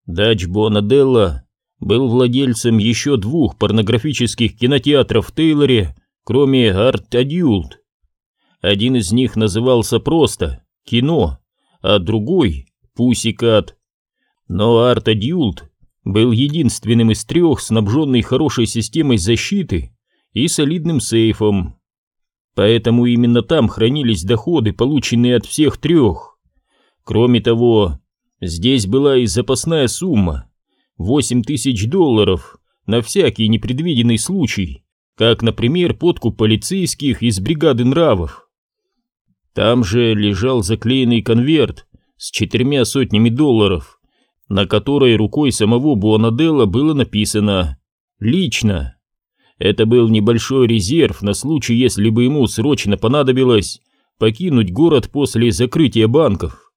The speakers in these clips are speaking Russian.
Дач Буонаделла был владельцем еще 2 порнографических кинотеатров в Тейлоре, кроме Art Adult. Один из них назывался просто «Кино», а другой «Пусикат». Но Art Adult был единственным из 3, снабженный хорошей системой защиты и солидным сейфом. Поэтому именно там хранились доходы, полученные от всех 3. Кроме того, здесь была и запасная сумма — $8000 на всякий непредвиденный случай, как, например, подкуп полицейских из бригады нравов. Там же лежал заклеенный конверт с $400, на которой рукой самого Буонаделла было написано «Лично». Это был небольшой резерв на случай, если бы ему срочно понадобилось покинуть город после закрытия банков.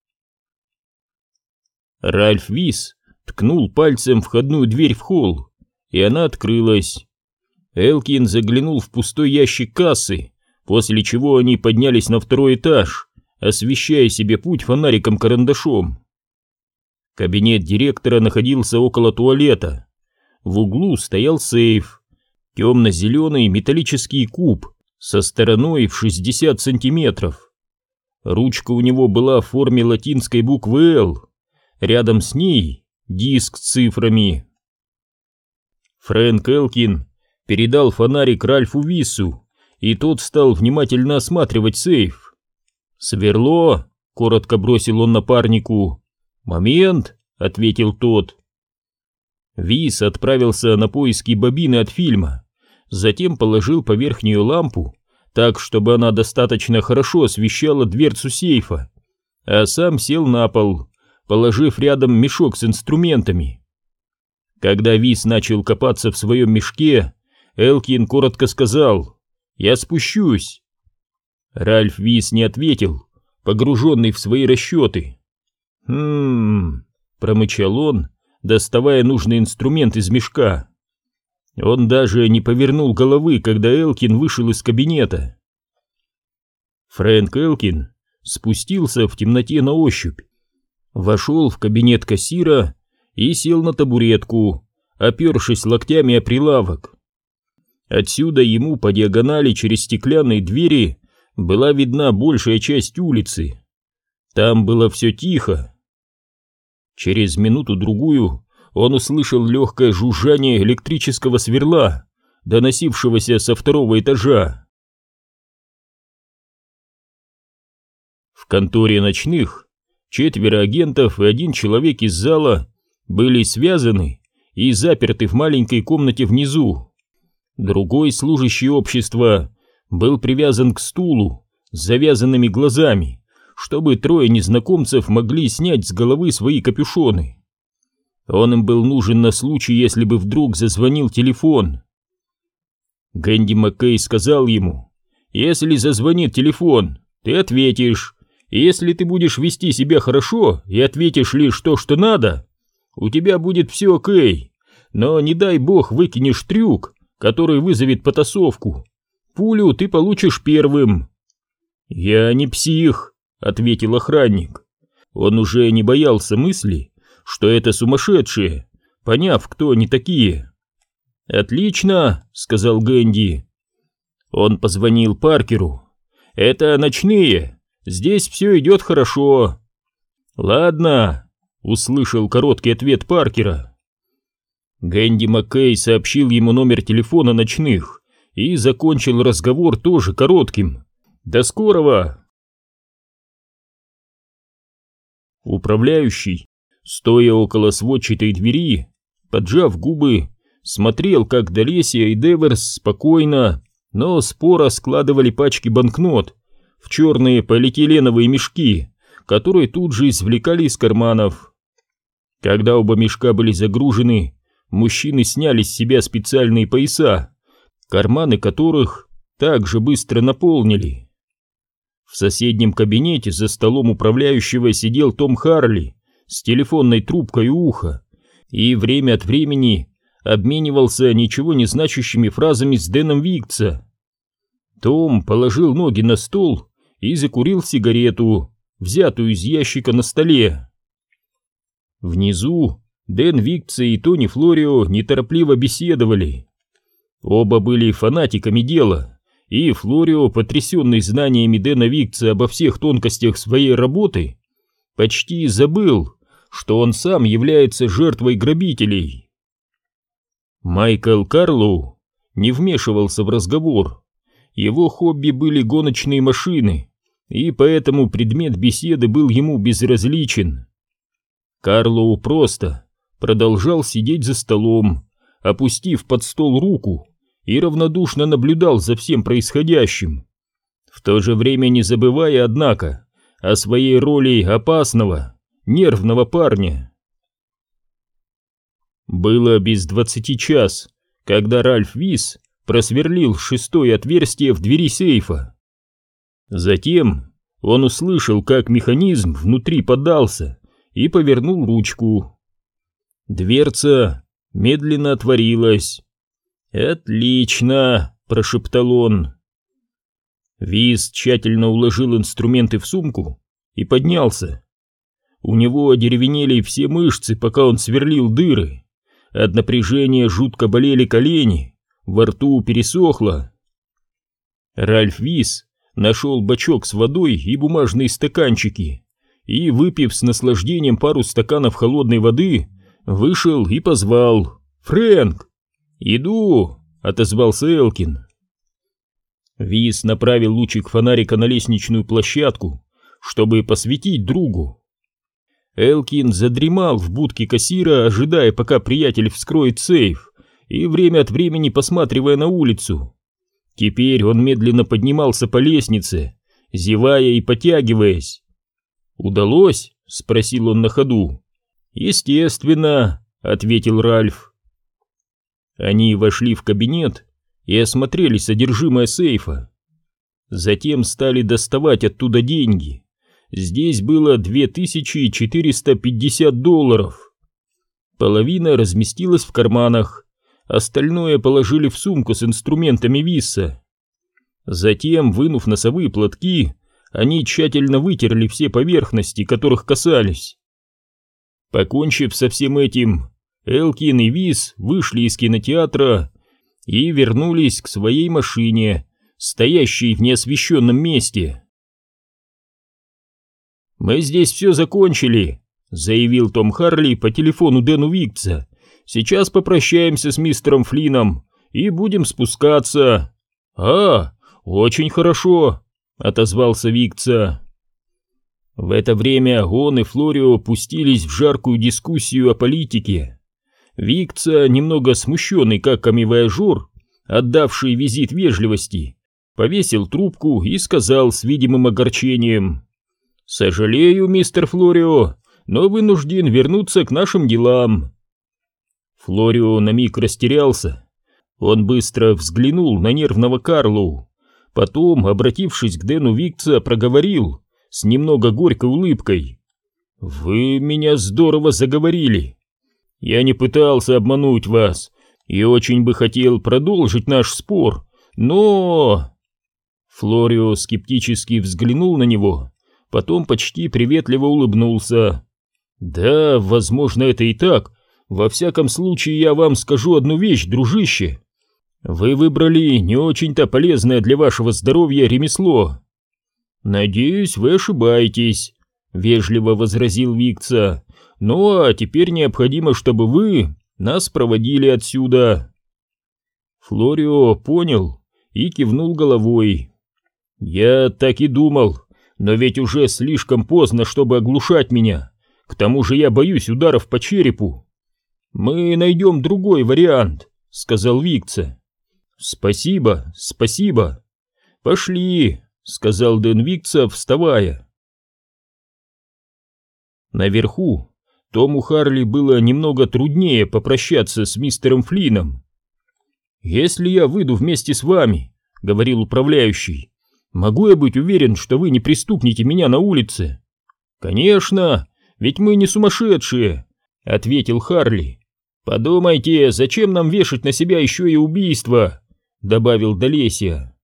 Ральф Вис ткнул пальцем в входную дверь в холл, и она открылась. Элкин заглянул в пустой ящик кассы, после чего они поднялись на 2-й этаж, освещая себе путь фонариком-карандашом. Кабинет директора находился около туалета. В углу стоял сейф, темно-зеленый металлический куб со стороной в 60 сантиметров. Ручка у него была в форме латинской буквы «Л». Рядом с ней диск с цифрами. Фрэнк Элкин передал фонарик Ральфу Виссу, и тот стал внимательно осматривать сейф. «Сверло», — коротко бросил он напарнику. «Момент», — ответил тот. Вис отправился на поиски бобины от фильма, затем положил поверх нее лампу, так, чтобы она достаточно хорошо освещала дверцу сейфа, а сам сел на пол, положив рядом мешок с инструментами. Когда Вис начал копаться в своем мешке, Элкин коротко сказал: «Я спущусь». Ральф Вис не ответил, погруженный в свои расчеты. Промычал он, доставая нужный инструмент из мешка. Он даже не повернул головы, когда Элкин вышел из кабинета. Фрэнк Элкин спустился в темноте на ощупь, вошел в кабинет кассира и сел на табуретку, опершись локтями о прилавок. Отсюда ему по диагонали через стеклянные двери была видна большая часть улицы. Там было все тихо. Через минуту-другую он услышал легкое жужжание электрического сверла, доносившегося со 2-го этажа. В конторе ночных 4 агентов и 1 человек из зала были связаны и заперты в маленькой комнате внизу. Другой служащий общества был привязан к стулу с завязанными глазами, чтобы 3 незнакомцев могли снять с головы свои капюшоны. Он им был нужен на случай, если бы вдруг зазвонил телефон. Гэнди Маккей сказал ему: «Если зазвонит телефон, ты ответишь, и если ты будешь вести себя хорошо и ответишь лишь то, что надо, у тебя будет все окей, но не дай бог выкинешь трюк, который вызовет потасовку. Пулю ты получишь первым». «Я не псих», — ответил охранник. Он уже не боялся мысли, что это сумасшедшие, поняв, кто они такие. «Отлично», — сказал Гэнди. Он позвонил Паркеру. «Это ночные, здесь все идет хорошо». «Ладно», — услышал короткий ответ Паркера. Гэнди Маккей сообщил ему номер телефона ночных и закончил разговор тоже коротким: «До скорого». Управляющий, стоя около сводчатой двери, поджав губы, смотрел, как Долесия и Деверс спокойно, но споро складывали пачки банкнот в черные полиэтиленовые мешки, которые тут же извлекали из карманов. Когда оба мешка были загружены, мужчины сняли с себя специальные пояса, карманы которых также быстро наполнили. В соседнем кабинете за столом управляющего сидел Том Харли с телефонной трубкой у уха и время от времени обменивался ничего не значащими фразами с Дэном Виктса. Том положил ноги на стол и закурил сигарету, взятую из ящика на столе. Внизу Дэн Викца и Тони Флорио неторопливо беседовали. Оба были фанатиками дела, и Флорио, потрясенный знаниями Дэна Викца обо всех тонкостях своей работы, почти забыл, что он сам является жертвой грабителей. Майкл Карлоу не вмешивался в разговор. Его хобби были гоночные машины, и поэтому предмет беседы был ему безразличен. Карлоу просто продолжал сидеть за столом, опустив под стол руку, и равнодушно наблюдал за всем происходящим, в то же время не забывая, однако, о своей роли опасного, нервного парня. Было без 20 когда Ральф Вис просверлил 6-е отверстие в двери сейфа. Затем он услышал, как механизм внутри поддался, и повернул ручку. Дверца медленно отворилась. «Отлично!» — прошептал он. Вис тщательно уложил инструменты в сумку и поднялся. У него одеревенели все мышцы, пока он сверлил дыры. От напряжения жутко болели колени, во рту пересохло. Ральф Вис нашел бачок с водой и бумажные стаканчики, и, выпив с наслаждением пару стаканов холодной воды, вышел и позвал: «Фрэнк!» «Иду!» — отозвался Элкин. Вис направил лучик фонарика на лестничную площадку, чтобы посветить другу. Элкин задремал в будке кассира, ожидая, пока приятель вскроет сейф, и время от времени посматривая на улицу. Теперь он медленно поднимался по лестнице, зевая и потягиваясь. «Удалось?» — спросил он на ходу. «Естественно», — ответил Ральф. Они вошли в кабинет и осмотрели содержимое сейфа. Затем стали доставать оттуда деньги. Здесь было $2450. Половина разместилась в карманах, остальное положили в сумку с инструментами Висса. Затем, вынув носовые платки, они тщательно вытерли все поверхности, которых касались. Покончив со всем этим, Элкин и Вис вышли из кинотеатра и вернулись к своей машине, стоящей в неосвещенном месте. «Мы здесь все закончили», — заявил Том Харли по телефону Дэну Викца. «Сейчас попрощаемся с мистером Флином и будем спускаться». «А, очень хорошо», — отозвался Викца. В это время он и Флорио пустились в жаркую дискуссию о политике. Викца, немного смущенный как камевояжер, отдавший визит вежливости, повесил трубку и сказал с видимым огорчением: «Сожалею, мистер Флорио, но вынужден вернуться к нашим делам». Флорио на миг растерялся. Он быстро взглянул на нервного Карлоу, потом, обратившись к Дэну Викца, проговорил с немного горькой улыбкой: «Вы меня здорово заговорили. Я не пытался обмануть вас и очень бы хотел продолжить наш спор, но...» Флорио скептически взглянул на него, потом почти приветливо улыбнулся. «Да, возможно, это и так. Во всяком случае, я вам скажу одну вещь, дружище. Вы выбрали не очень-то полезное для вашего здоровья ремесло». «Надеюсь, вы ошибаетесь», — вежливо возразил Викца. «Ну а теперь необходимо, чтобы вы нас проводили отсюда». Флорио понял и кивнул головой. «Я так и думал. Но ведь уже слишком поздно, чтобы оглушать меня. К тому же я боюсь ударов по черепу». «Мы найдем другой вариант», — сказал Викца. «Спасибо, спасибо. Пошли», — сказал Дэн Викца, вставая. Наверху Тому Харли было немного труднее попрощаться с мистером Флином. «Если я выйду вместе с вами, — говорил управляющий, — могу я быть уверен, что вы не пристукнете меня на улице?» «Конечно, ведь мы не сумасшедшие», — ответил Харли. «Подумайте, зачем нам вешать на себя еще и убийство?» — добавил Долесия.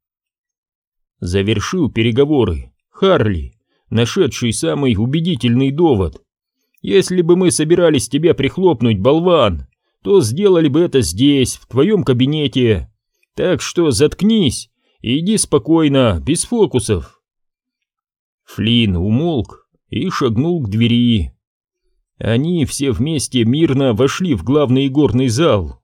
Завершил переговоры Харли, нашедший самый убедительный довод. Если бы мы собирались тебя прихлопнуть, болван, то сделали бы это здесь, в твоем кабинете. Так что заткнись и иди спокойно, без фокусов». Флинн умолк и шагнул к двери. Они все вместе мирно вошли в главный игорный зал.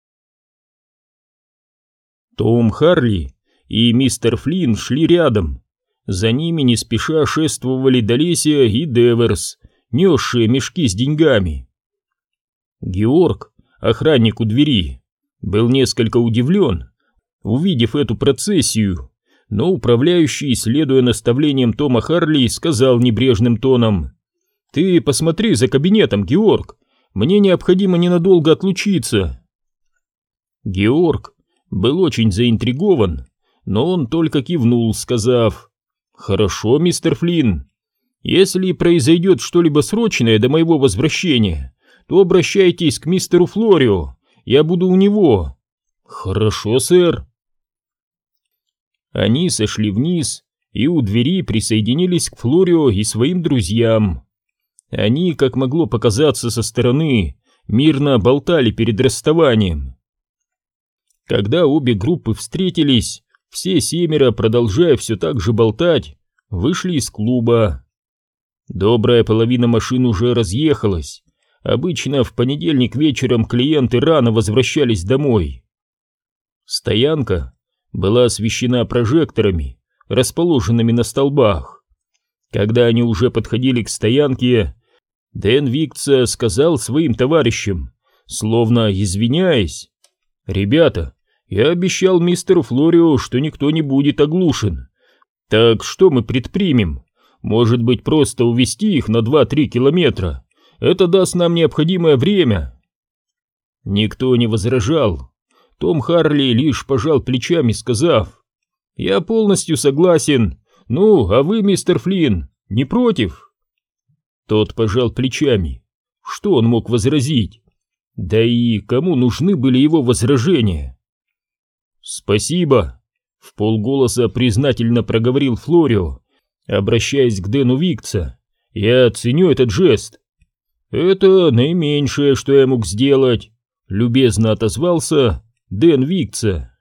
Том Харли и мистер Флинн шли рядом. За ними не спеша шествовали Долесия и Деверс, несшие мешки с деньгами. Георг, охранник у двери, был несколько удивлен, увидев эту процессию, но управляющий, следуя наставлениям Тома Харли, сказал небрежным тоном: «Ты посмотри за кабинетом, Георг, мне необходимо ненадолго отлучиться». Георг был очень заинтригован, но он только кивнул, сказав: «Хорошо, мистер Флинн. Если произойдет что-либо срочное до моего возвращения, то обращайтесь к мистеру Флорио, я буду у него». «Хорошо, сэр». Они сошли вниз и у двери присоединились к Флорио и своим друзьям. Они, как могло показаться со стороны, мирно болтали перед расставанием. Когда обе группы встретились, все семеро, продолжая все так же болтать, вышли из клуба. Добрая половина машин уже разъехалась. Обычно в понедельник вечером клиенты рано возвращались домой. Стоянка была освещена прожекторами, расположенными на столбах. Когда они уже подходили к стоянке, Дэн Викца сказал своим товарищам, словно извиняясь: «Ребята, я обещал мистеру Флорио, что никто не будет оглушен. Так что мы предпримем? Может быть, просто увезти их на 2-3 километра? Это даст нам необходимое время». Никто не возражал. Том Харли лишь пожал плечами, сказав: «Я полностью согласен. Ну, а вы, мистер Флинн, не против?» Тот пожал плечами. Что он мог возразить? Да и кому нужны были его возражения? «Спасибо», — вполголоса признательно проговорил Флорио, обращаясь к Дэну Викца. «Я ценю этот жест». «Это наименьшее, что я мог сделать», — любезно отозвался Дэн Викца.